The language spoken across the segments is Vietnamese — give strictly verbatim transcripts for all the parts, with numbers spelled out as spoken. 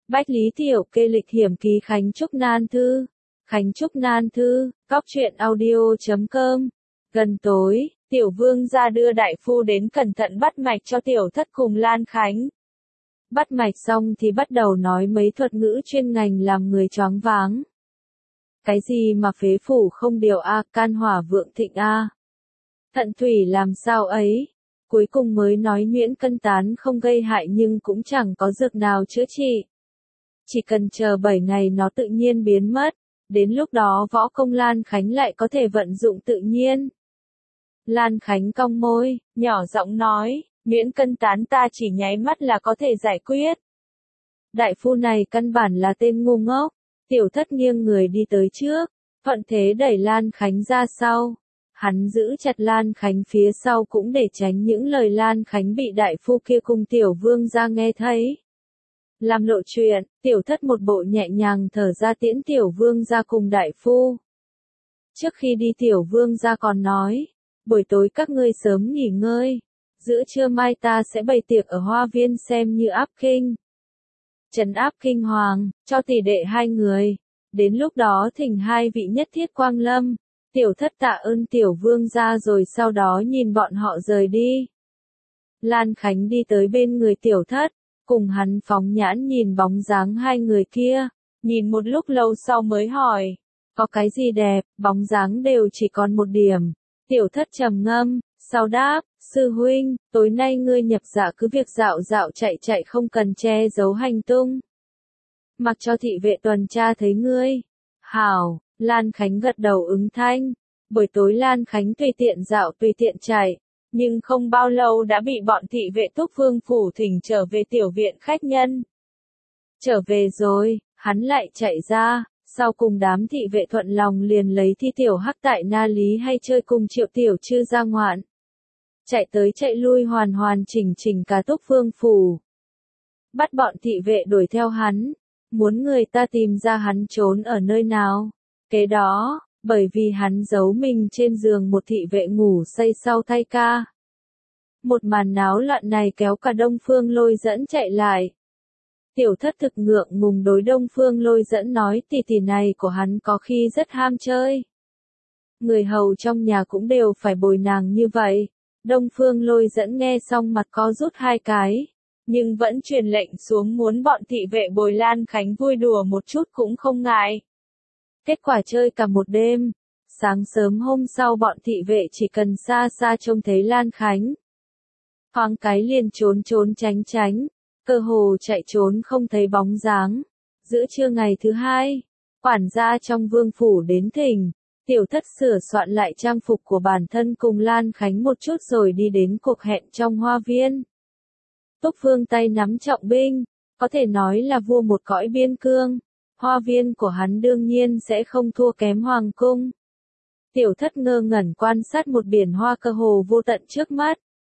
Bách Lý Tiểu Kê lịch hiểm ký Khánh Trúc Nan Thư. Khánh Trúc Nan Thư, góc truyện audio chấm com. Gần tối, Tiểu Vương gia đưa đại phu đến cẩn thận bắt mạch cho Tiểu Thất cùng Lan Khánh. Bắt mạch xong thì bắt đầu nói mấy thuật ngữ chuyên ngành làm người choáng váng. Cái gì mà phế phủ không điều a, can hỏa vượng thịnh a, thận thủy làm sao ấy. Cuối cùng mới nói nhuyễn cân tán không gây hại nhưng cũng chẳng có dược nào chữa trị. Chỉ cần chờ bảy ngày nó tự nhiên biến mất, đến lúc đó võ công Lan Khánh lại có thể vận dụng tự nhiên. Lan Khánh cong môi, nhỏ giọng nói, nhuyễn cân tán ta chỉ nháy mắt là có thể giải quyết. Đại phu này căn bản là tên ngu ngốc. Tiểu Thất nghiêng người đi tới trước, thuận thế đẩy Lan Khánh ra sau. Hắn giữ chặt Lan Khánh phía sau cũng để tránh những lời Lan Khánh bị đại phu kia cùng Tiểu Vương gia nghe thấy. Làm lộ chuyện, Tiểu Thất một bộ nhẹ nhàng thở ra tiễn Tiểu Vương gia cùng đại phu. Trước khi đi Tiểu Vương gia còn nói, buổi tối các ngươi sớm nghỉ ngơi, giữa trưa mai ta sẽ bày tiệc ở Hoa Viên xem như áp kinh. Trấn áp kinh hoàng, cho tỷ đệ hai người. Đến lúc đó thỉnh hai vị nhất thiết quang lâm. Tiểu Thất tạ ơn Tiểu Vương gia rồi sau đó nhìn bọn họ rời đi. Lan Khánh đi tới bên người Tiểu Thất, cùng hắn phóng nhãn nhìn bóng dáng hai người kia, nhìn một lúc lâu sau mới hỏi, có cái gì đẹp, bóng dáng đều chỉ còn một điểm. Tiểu Thất trầm ngâm, sau đáp, sư huynh, tối nay ngươi nhập dạ cứ việc dạo dạo chạy chạy không cần che giấu hành tung. Mặc cho thị vệ tuần tra thấy ngươi. Hảo, Lan Khánh gật đầu ứng thanh. Buổi tối Lan Khánh tùy tiện dạo tùy tiện chạy, nhưng không bao lâu đã bị bọn thị vệ Túc Vương phủ thỉnh trở về tiểu viện khách nhân. Trở về rồi, hắn lại chạy ra, sau cùng đám thị vệ thuận lòng liền lấy thi tiểu hắc tại Na Lý hay chơi cùng Triệu Tiểu Trư ra ngoạn. Chạy tới chạy lui hoàn hoàn chỉnh chỉnh cả Túc Vương phủ. Bắt bọn thị vệ đuổi theo hắn, muốn người ta tìm ra hắn trốn ở nơi nào. Kế đó, bởi vì hắn giấu mình trên giường một thị vệ ngủ say sau thay ca. Một màn náo loạn này kéo cả Đông Phương Lôi Dẫn chạy lại. Tiểu Thất thực ngượng ngùng đối Đông Phương Lôi Dẫn nói tỷ tỷ này của hắn có khi rất ham chơi. Người hầu trong nhà cũng đều phải bồi nàng như vậy. Đông Phương Lôi Dẫn nghe xong mặt co rút hai cái, nhưng vẫn truyền lệnh xuống muốn bọn thị vệ bồi Lan Khánh vui đùa một chút cũng không ngại. Kết quả chơi cả một đêm, sáng sớm hôm sau bọn thị vệ chỉ cần xa xa trông thấy Lan Khánh. Thoáng cái liền trốn trốn tránh tránh, cơ hồ chạy trốn không thấy bóng dáng. Giữa trưa ngày thứ hai, quản gia trong vương phủ đến thỉnh. Tiểu Thất sửa soạn lại trang phục của bản thân cùng Lan Khánh một chút rồi đi đến cuộc hẹn trong hoa viên. Túc Vương tay nắm trọng binh, có thể nói là vua một cõi biên cương. Hoa viên của hắn đương nhiên sẽ không thua kém hoàng cung. Tiểu Thất ngơ ngẩn quan sát một biển hoa cơ hồ vô tận trước mắt.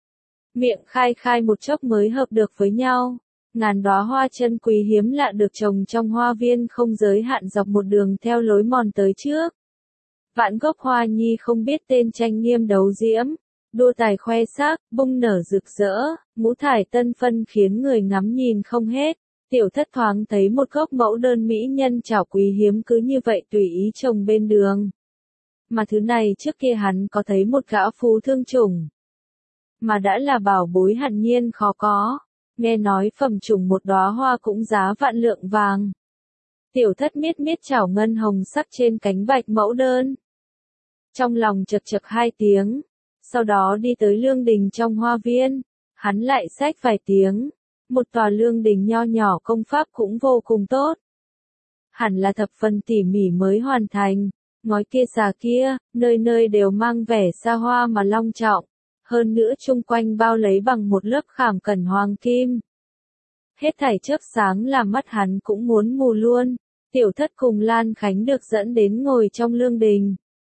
Miệng khai khai một chốc mới hợp được với nhau. Ngàn đóa hoa chân quý hiếm lạ được trồng trong hoa viên không giới hạn dọc một đường theo lối mòn tới trước. Vạn gốc hoa nhi không biết tên tranh nghiêm đấu diễm, đua tài khoe sắc, bung nở rực rỡ, ngũ thải tân phân khiến người ngắm nhìn không hết. Tiểu Thất thoáng thấy một gốc mẫu đơn mỹ nhân chảo quý hiếm cứ như vậy tùy ý trồng bên đường. Mà thứ này trước kia hắn có thấy một gã phú thương chủng. Mà đã là bảo bối hẳn nhiên khó có, nghe nói phẩm chủng một đóa hoa cũng giá vạn lượng vàng. Tiểu Thất miết miết chảo ngân hồng sắc trên cánh bạch mẫu đơn. Trong lòng chật chật hai tiếng, sau đó đi tới lương đình trong hoa viên, hắn lại xách vài tiếng, một tòa lương đình nho nhỏ công pháp cũng vô cùng tốt. Hẳn là thập phần tỉ mỉ mới hoàn thành, ngói kia xà kia, nơi nơi đều mang vẻ xa hoa mà long trọng, hơn nữa chung quanh bao lấy bằng một lớp khảm cẩn hoàng kim. Hết thảy chớp sáng làm mắt hắn cũng muốn mù luôn. Tiểu Thất cùng Lan Khánh được dẫn đến ngồi trong lương đình.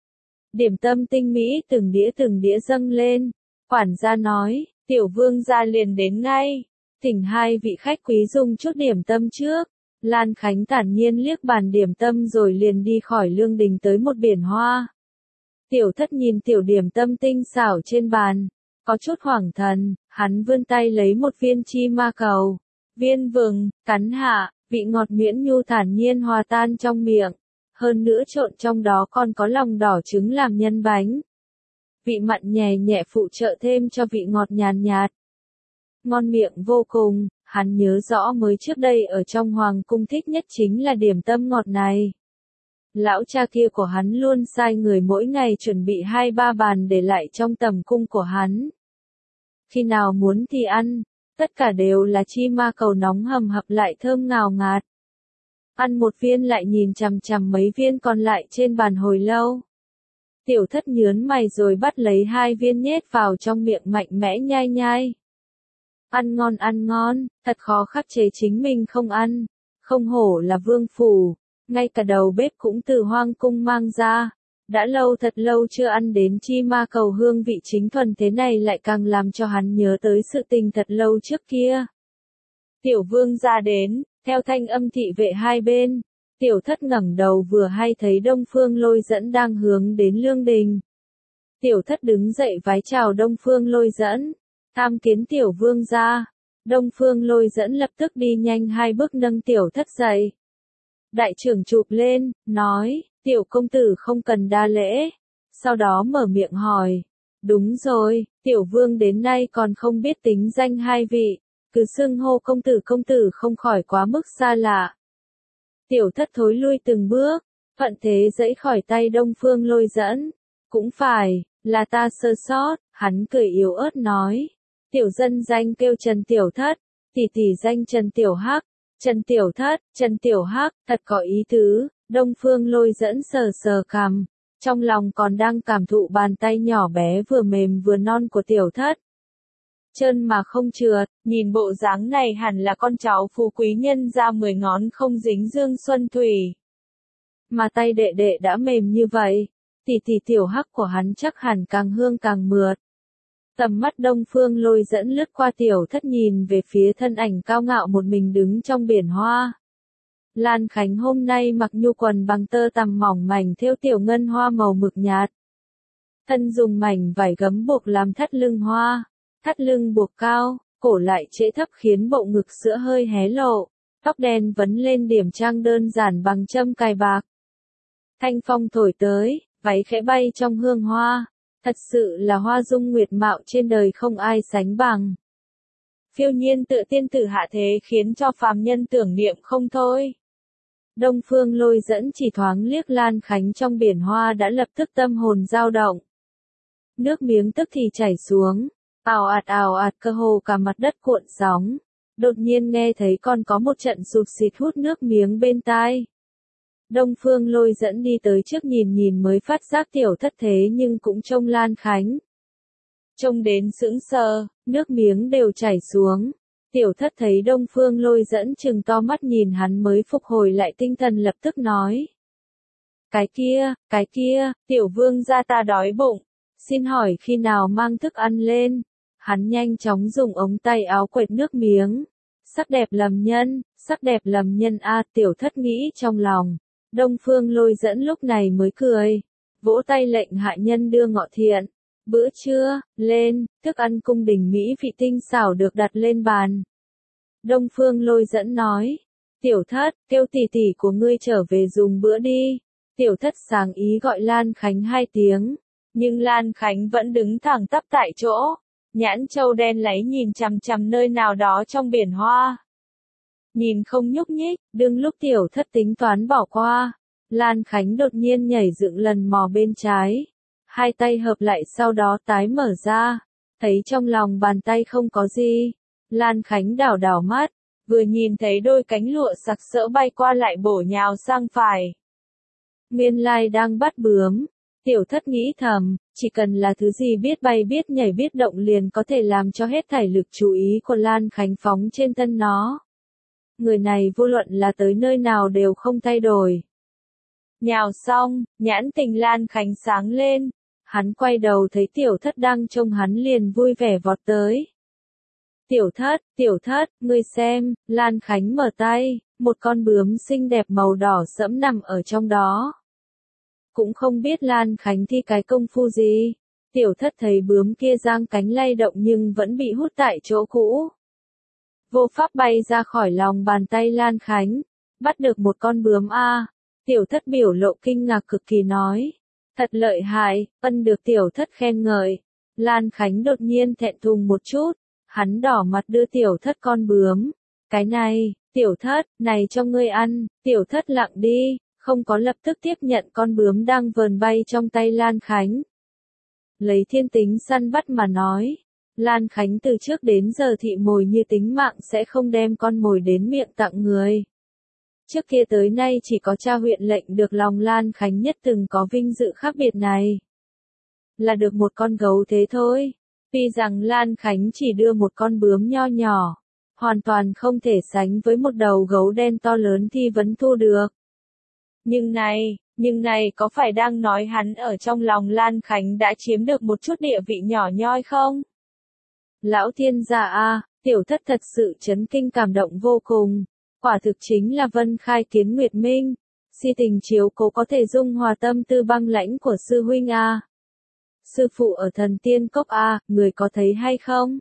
Điểm tâm tinh mỹ từng đĩa từng đĩa dâng lên. Quản gia nói, Tiểu Vương gia liền đến ngay. Thỉnh hai vị khách quý dùng chút điểm tâm trước. Lan Khánh thản nhiên liếc bàn điểm tâm rồi liền đi khỏi lương đình tới một biển hoa. Tiểu Thất nhìn tiểu điểm tâm tinh xảo trên bàn, có chút hoảng thần, hắn vươn tay lấy một viên chi ma cầu. Viên vừng, cắn hạ, Vị ngọt nhuyễn nhu thản nhiên hòa tan trong miệng. Hơn nữa trộn trong đó còn có lòng đỏ trứng làm nhân bánh. Vị mặn nhẹ nhẹ phụ trợ thêm cho vị ngọt nhàn nhạt. Ngon miệng vô cùng, hắn nhớ rõ mới trước đây ở trong hoàng cung thích nhất chính là điểm tâm ngọt này. Lão cha kia của hắn luôn sai người mỗi ngày chuẩn bị hai ba bàn để lại trong tầm cung của hắn. Khi nào muốn thì ăn, tất cả đều là chi ma cầu nóng hầm hập lại thơm ngào ngạt. Ăn một viên lại nhìn chằm chằm mấy viên còn lại trên bàn hồi lâu. Tiểu thất nhớn mày rồi bắt lấy hai viên nhét vào trong miệng mạnh mẽ nhai nhai. Ăn ngon ăn ngon, thật khó khắc chế chính mình không ăn. Không hổ là vương phủ, ngay cả đầu bếp cũng từ hoang cung mang ra. Đã lâu thật lâu chưa ăn đến chi ma cầu hương vị chính thuần thế này lại càng làm cho hắn nhớ tới sự tình thật lâu trước kia. Tiểu vương ra đến, theo thanh âm thị vệ hai bên. Tiểu thất ngẩng đầu vừa hay thấy Đông Phương Lôi Dẫn đang hướng đến lương đình. Tiểu thất đứng dậy vái chào Đông Phương Lôi Dẫn, tham kiến tiểu vương ra. Đông Phương Lôi Dẫn lập tức đi nhanh hai bước nâng tiểu thất dậy. Đại trưởng chụp lên, nói, tiểu công tử không cần đa lễ. Sau đó mở miệng hỏi, đúng rồi, tiểu vương đến nay còn không biết tính danh hai vị, cứ xưng hô công tử công tử không khỏi quá mức xa lạ. Tiểu thất thối lui từng bước, thuận thế giãy khỏi tay Đông Phương Lôi Dẫn. Cũng phải, là ta sơ sót, hắn cười yếu ớt nói. Tiểu dân danh kêu Trần Tiểu Thất, tỷ tỷ danh Trần Tiểu Hắc. Trần Tiểu Thất, Trần Tiểu Hắc, thật có ý tứ. Đông Phương Lôi Dẫn sờ sờ cằm, trong lòng còn đang cảm thụ bàn tay nhỏ bé vừa mềm vừa non của Tiểu Thất. Trơn mà không trượt, nhìn bộ dáng này hẳn là con cháu phú quý nhân ra mười ngón không dính dương xuân thủy. Mà tay đệ đệ đã mềm như vậy, tỷ tỷ Tiểu Hắc của hắn chắc hẳn càng hương càng mượt. Tầm mắt Đông Phương Lôi Dẫn lướt qua Tiểu Thất nhìn về phía thân ảnh cao ngạo một mình đứng trong biển hoa. Lan Khánh hôm nay mặc nhu quần bằng tơ tằm mỏng mảnh thêu tiểu ngân hoa màu mực nhạt. Thân dùng mảnh vải gấm buộc làm thắt lưng hoa, thắt lưng buộc cao, cổ lại trễ thấp khiến bộ ngực sữa hơi hé lộ, tóc đen vấn lên điểm trang đơn giản bằng châm cài bạc. Thanh phong thổi tới, váy khẽ bay trong hương hoa, thật sự là hoa dung nguyệt mạo trên đời không ai sánh bằng. Phiêu nhiên tự tiên tử hạ thế khiến cho phàm nhân tưởng niệm không thôi. Đông Phương Lôi Dẫn chỉ thoáng liếc Lan Khánh trong biển hoa đã lập tức tâm hồn dao động. Nước miếng tức thì chảy xuống, ào ạt ào ạt cơ hồ cả mặt đất cuộn sóng. Đột nhiên nghe thấy còn có một trận sụp xịt hút nước miếng bên tai. Đông Phương Lôi Dẫn đi tới trước nhìn nhìn mới phát giác Tiểu Thất thế nhưng cũng trông Lan Khánh. Trông đến sững sờ, nước miếng đều chảy xuống. Tiểu Thất thấy Đông Phương Lôi Dẫn trừng to mắt nhìn hắn mới phục hồi lại tinh thần lập tức nói. Cái kia, cái kia, tiểu vương gia ta đói bụng, xin hỏi khi nào mang thức ăn lên. Hắn nhanh chóng dùng ống tay áo quệt nước miếng. Sắc đẹp lầm nhân, sắc đẹp lầm nhân a Tiểu Thất nghĩ trong lòng. Đông Phương Lôi Dẫn lúc này mới cười, vỗ tay lệnh hạ nhân đưa ngọ thiện. Bữa trưa, lên, thức ăn cung đình mỹ vị tinh xảo được đặt lên bàn. Đông Phương Lôi Dẫn nói, Tiểu Thất, kêu tỷ tỷ của ngươi trở về dùng bữa đi. Tiểu Thất sáng ý gọi Lan Khánh hai tiếng, nhưng Lan Khánh vẫn đứng thẳng tắp tại chỗ, nhãn châu đen láy nhìn chằm chằm nơi nào đó trong biển hoa. Nhìn không nhúc nhích, đương lúc Tiểu Thất tính toán bỏ qua, Lan Khánh đột nhiên nhảy dựng lần mò bên trái. Hai tay hợp lại sau đó tái mở ra, thấy trong lòng bàn tay không có gì. Lan Khánh đảo đảo mắt, vừa nhìn thấy đôi cánh lụa sặc sỡ bay qua lại bổ nhào sang phải. Nguyên lai đang bắt bướm, Tiểu Thất nghĩ thầm, chỉ cần là thứ gì biết bay biết nhảy biết động liền có thể làm cho hết thảy lực chú ý của Lan Khánh phóng trên thân nó. Người này vô luận là tới nơi nào đều không thay đổi. Nhào xong, nhãn tình Lan Khánh sáng lên. Hắn quay đầu thấy Tiểu Thất đang trông hắn liền vui vẻ vọt tới. Tiểu Thất, Tiểu Thất, ngươi xem, Lan Khánh mở tay, một con bướm xinh đẹp màu đỏ sẫm nằm ở trong đó. Cũng không biết Lan Khánh thi cái công phu gì. Tiểu Thất thấy bướm kia giang cánh lay động nhưng vẫn bị hút tại chỗ cũ. vô pháp bay ra khỏi lòng bàn tay Lan Khánh. Bắt được một con bướm a. Tiểu thất biểu lộ kinh ngạc cực kỳ nói. Thật lợi hại, ân được tiểu thất khen ngợi. Lan Khánh đột nhiên thẹn thùng một chút. Hắn đỏ mặt đưa tiểu thất con bướm. Cái này, tiểu thất, này cho ngươi ăn. Tiểu thất lặng đi, không có lập tức tiếp nhận con bướm đang vờn bay trong tay Lan Khánh. Lấy thiên tính săn bắt mà nói. Lan Khánh từ trước đến giờ thị mồi như tính mạng sẽ không đem con mồi đến miệng tặng người. Trước kia tới nay chỉ có cha huyện lệnh được lòng Lan Khánh nhất từng có vinh dự khác biệt này. Là được một con gấu thế thôi. Tuy rằng Lan Khánh chỉ đưa một con bướm nho nhỏ, hoàn toàn không thể sánh với một đầu gấu đen to lớn thì vẫn thu được. Nhưng này, nhưng này có phải đang nói hắn ở trong lòng Lan Khánh đã chiếm được một chút địa vị nhỏ nhoi không? Lão thiên gia a, tiểu thất thật sự chấn kinh cảm động vô cùng. Quả thực chính là Vân Khai Kiến Nguyệt Minh. Si tình chiếu cố có thể dung hòa tâm tư băng lãnh của sư huynh a. Sư phụ ở thần tiên cốc a, người có thấy hay không?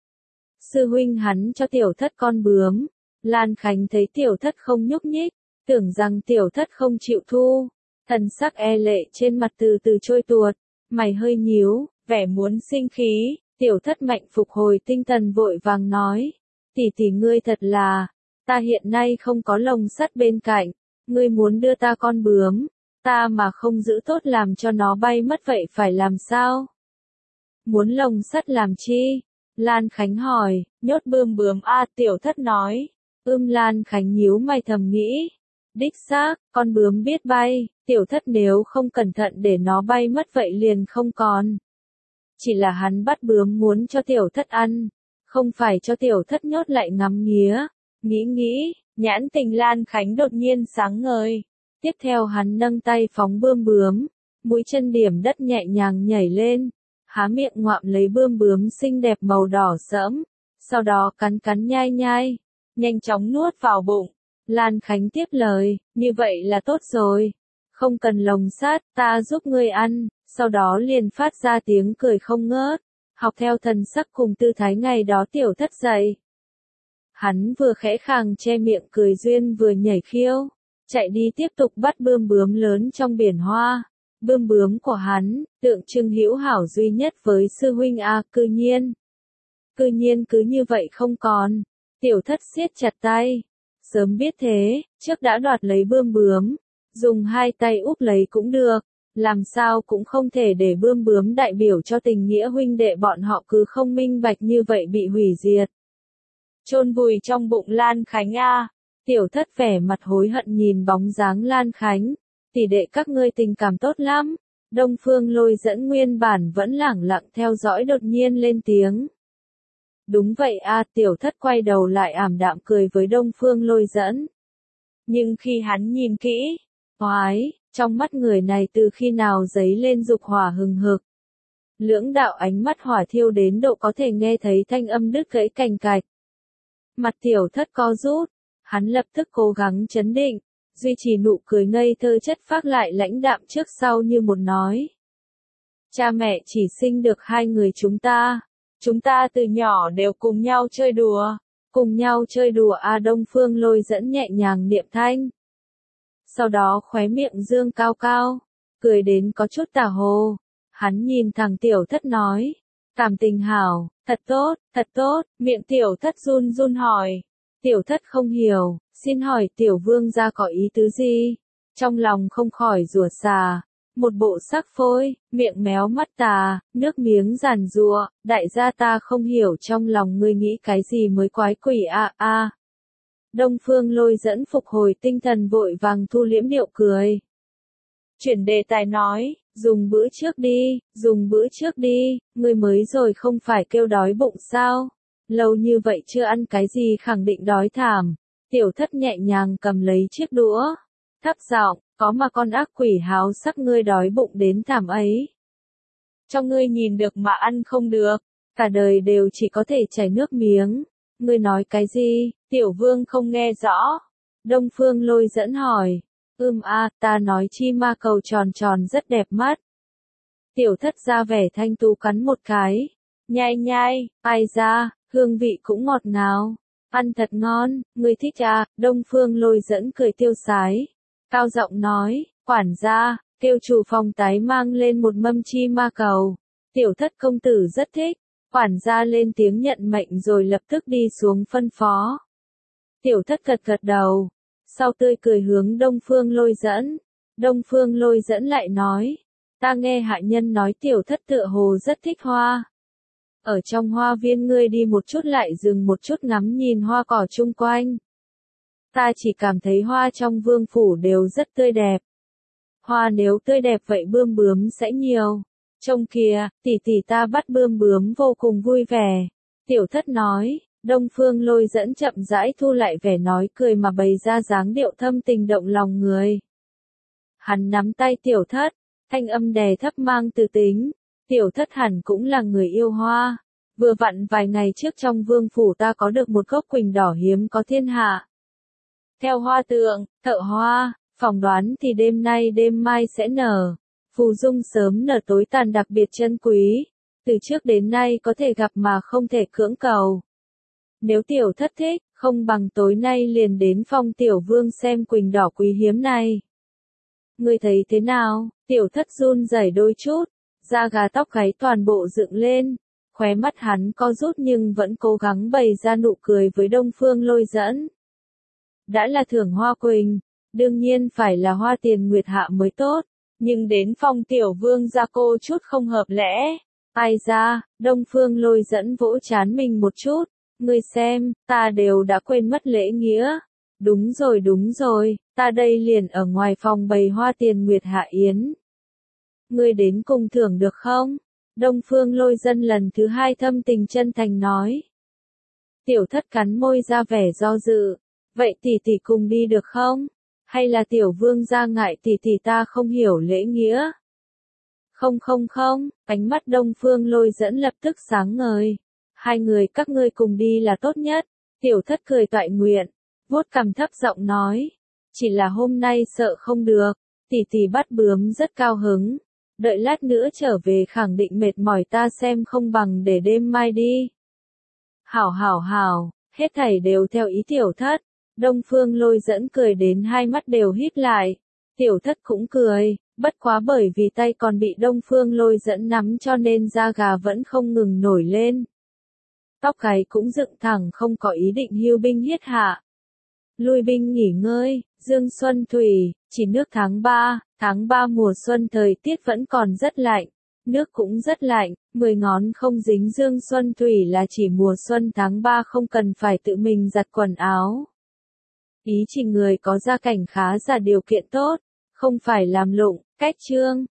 Sư huynh hắn cho tiểu thất con bướm. Lan Khánh thấy tiểu thất không nhúc nhích, tưởng rằng tiểu thất không chịu thu. Thần sắc e lệ trên mặt từ từ trôi tuột, mày hơi nhíu, vẻ muốn sinh khí. Tiểu thất mạnh phục hồi tinh thần vội vàng nói. Tỷ tỷ ngươi thật là, ta hiện nay không có lồng sắt bên cạnh, ngươi muốn đưa ta con bướm, ta mà không giữ tốt làm cho nó bay mất vậy phải làm sao? Muốn lồng sắt làm chi? Lan Khánh hỏi, nhốt bươm bướm a. Tiểu thất nói. Ưm Lan Khánh nhíu mày thầm nghĩ. Đích xác, con bướm biết bay, tiểu thất nếu không cẩn thận để nó bay mất vậy liền không còn. Chỉ là hắn bắt bướm muốn cho tiểu thất ăn, không phải cho tiểu thất nhốt lại ngắm nghía. Nghĩ nghĩ, nhãn tình Lan Khánh đột nhiên sáng ngời. Tiếp theo hắn nâng tay phóng bươm bướm, mũi chân điểm đất nhẹ nhàng nhảy lên, há miệng ngoạm lấy bươm bướm xinh đẹp màu đỏ sẫm, sau đó cắn cắn nhai nhai, nhanh chóng nuốt vào bụng. Lan Khánh tiếp lời, như vậy là tốt rồi, không cần lồng sắt, ta giúp ngươi ăn, sau đó liền phát ra tiếng cười không ngớt, học theo thần sắc cùng tư thái ngày đó tiểu thất dậy. Hắn vừa khẽ khàng che miệng cười duyên vừa nhảy khiêu, chạy đi tiếp tục bắt bươm bướm lớn trong biển hoa. Bươm bướm của hắn, tượng trưng hữu hảo duy nhất với sư huynh a, cư nhiên. Cư nhiên cứ như vậy không còn. Tiểu thất siết chặt tay. Sớm biết thế, trước đã đoạt lấy bươm bướm. Dùng hai tay úp lấy cũng được. Làm sao cũng không thể để bươm bướm đại biểu cho tình nghĩa huynh đệ bọn họ cứ không minh bạch như vậy bị hủy diệt. Chôn vùi trong bụng Lan Khánh a. Tiểu thất vẻ mặt hối hận nhìn bóng dáng Lan Khánh. Tỷ đệ các ngươi tình cảm tốt lắm. Đông Phương Lôi Dẫn nguyên bản vẫn lẳng lặng theo dõi đột nhiên lên tiếng. Đúng vậy a. Tiểu thất quay đầu lại ảm đạm cười với Đông Phương Lôi Dẫn. Nhưng khi hắn nhìn kỹ, oái, trong mắt người này từ khi nào dấy lên dục hỏa hừng hực. Lưỡng đạo ánh mắt hỏa thiêu đến độ có thể nghe thấy thanh âm đứt gãy cành cạch. Mặt tiểu thất co rút, hắn lập tức cố gắng trấn định, duy trì nụ cười ngây thơ chất phác lại lãnh đạm trước sau như một nói. Cha mẹ chỉ sinh được hai người chúng ta, chúng ta từ nhỏ đều cùng nhau chơi đùa, cùng nhau chơi đùa a. Đông Phương Lôi Dẫn nhẹ nhàng niệm thanh. Sau đó khóe miệng dương cao cao, cười đến có chút tà hồ, hắn nhìn thằng tiểu thất nói, cảm tình hảo, thật tốt, thật tốt, miệng tiểu thất run run hỏi. Tiểu thất không hiểu, xin hỏi tiểu vương gia có ý tứ gì? Trong lòng không khỏi rủa xà, một bộ sắc phôi, miệng méo mắt tà, nước miếng giàn giụa, đại gia ta không hiểu trong lòng ngươi nghĩ cái gì mới quái quỷ a a. Đông Phương Lôi Dẫn phục hồi tinh thần vội vàng thu liễm điệu cười. Chuyển đề tài nói, dùng bữa trước đi, dùng bữa trước đi, ngươi mới rồi không phải kêu đói bụng sao? Lâu như vậy chưa ăn cái gì khẳng định đói thảm. Tiểu thất nhẹ nhàng cầm lấy chiếc đũa, thấp giọng, có mà con ác quỷ háo sắc ngươi đói bụng đến thảm ấy. Cho ngươi nhìn được mà ăn không được, cả đời đều chỉ có thể chảy nước miếng. Ngươi nói cái gì? Tiểu vương không nghe rõ. Đông Phương Lôi Dẫn hỏi. Ưm a, ta nói chi ma cầu tròn tròn rất đẹp mắt. Tiểu thất ra vẻ thanh tú cắn một cái. Nhai nhai, ai ra, hương vị cũng ngọt ngào. Ăn thật ngon, ngươi thích à, Đông Phương Lôi Dẫn cười tiêu sái. Cao giọng nói, quản gia, kêu chủ phòng tái mang lên một mâm chi ma cầu. Tiểu thất công tử rất thích. Quản gia lên tiếng nhận mệnh rồi lập tức đi xuống phân phó. Tiểu thất gật gật đầu. Sau tươi cười hướng Đông Phương Lôi Dẫn. Đông Phương Lôi Dẫn lại nói. Ta nghe hạ nhân nói tiểu thất tựa hồ rất thích hoa. Ở trong hoa viên ngươi đi một chút lại dừng một chút ngắm nhìn hoa cỏ chung quanh. Ta chỉ cảm thấy hoa trong vương phủ đều rất tươi đẹp. Hoa nếu tươi đẹp vậy bươm bướm sẽ nhiều. Trông kìa, tỷ tỷ ta bắt bươm bướm vô cùng vui vẻ. Tiểu thất nói, Đông Phương Lôi Dẫn chậm rãi thu lại vẻ nói cười mà bày ra dáng điệu thâm tình động lòng người. Hắn nắm tay tiểu thất, thanh âm đè thấp mang từ tính. Tiểu thất hẳn cũng là người yêu hoa. Vừa vặn vài ngày trước trong vương phủ ta có được một gốc quỳnh đỏ hiếm có thiên hạ. Theo hoa tượng, thợ hoa, phỏng đoán thì đêm nay đêm mai sẽ nở. Phù dung sớm nở tối tàn đặc biệt chân quý. Từ trước đến nay có thể gặp mà không thể cưỡng cầu. Nếu tiểu thất thích, không bằng tối nay liền đến phong tiểu vương xem quỳnh đỏ quý hiếm này. Ngươi thấy thế nào? Tiểu thất run rẩy đôi chút. Da gà tóc gáy toàn bộ dựng lên. Khóe mắt hắn co rút nhưng vẫn cố gắng bày ra nụ cười với Đông Phương Lôi Dẫn. Đã là thưởng hoa quỳnh, đương nhiên phải là hoa tiền nguyệt hạ mới tốt, nhưng đến phong tiểu vương gia cô chút không hợp lẽ. Ai ra, Đông Phương Lôi Dẫn vỗ chán mình một chút, ngươi xem, ta đều đã quên mất lễ nghĩa. Đúng rồi đúng rồi, ta đây liền ở ngoài phòng bày hoa tiền nguyệt hạ yến. Ngươi đến cùng thưởng được không? Đông Phương Lôi Dẫn lần thứ hai thâm tình chân thành nói. Tiểu thất cắn môi ra vẻ do dự. Vậy tỷ tỷ cùng đi được không? Hay là tiểu vương gia ngại tỷ tỷ ta không hiểu lễ nghĩa? Không không không, ánh mắt Đông Phương Lôi Dẫn lập tức sáng ngời. Hai người các ngươi cùng đi là tốt nhất. Tiểu thất cười toại nguyện, vuốt cằm thấp giọng nói. Chỉ là hôm nay sợ không được, tỷ tỷ bắt bướm rất cao hứng. Đợi lát nữa trở về khẳng định mệt mỏi ta xem không bằng để đêm mai đi. Hảo hảo hảo, hết thảy đều theo ý tiểu thất. Đông Phương Lôi Dẫn cười đến hai mắt đều híp lại. Tiểu thất cũng cười, bất quá bởi vì tay còn bị Đông Phương Lôi Dẫn nắm cho nên da gà vẫn không ngừng nổi lên. Tóc gáy cũng dựng thẳng không có ý định hưu binh hiết hạ. Lui binh nghỉ ngơi, dương xuân thủy, chỉ nước tháng ba, tháng ba mùa xuân thời tiết vẫn còn rất lạnh. Nước cũng rất lạnh, mười ngón không dính dương xuân thủy là chỉ mùa xuân tháng ba không cần phải tự mình giặt quần áo. Ý chỉ người có gia cảnh khá giả điều kiện tốt, không phải làm lụng, cách trương,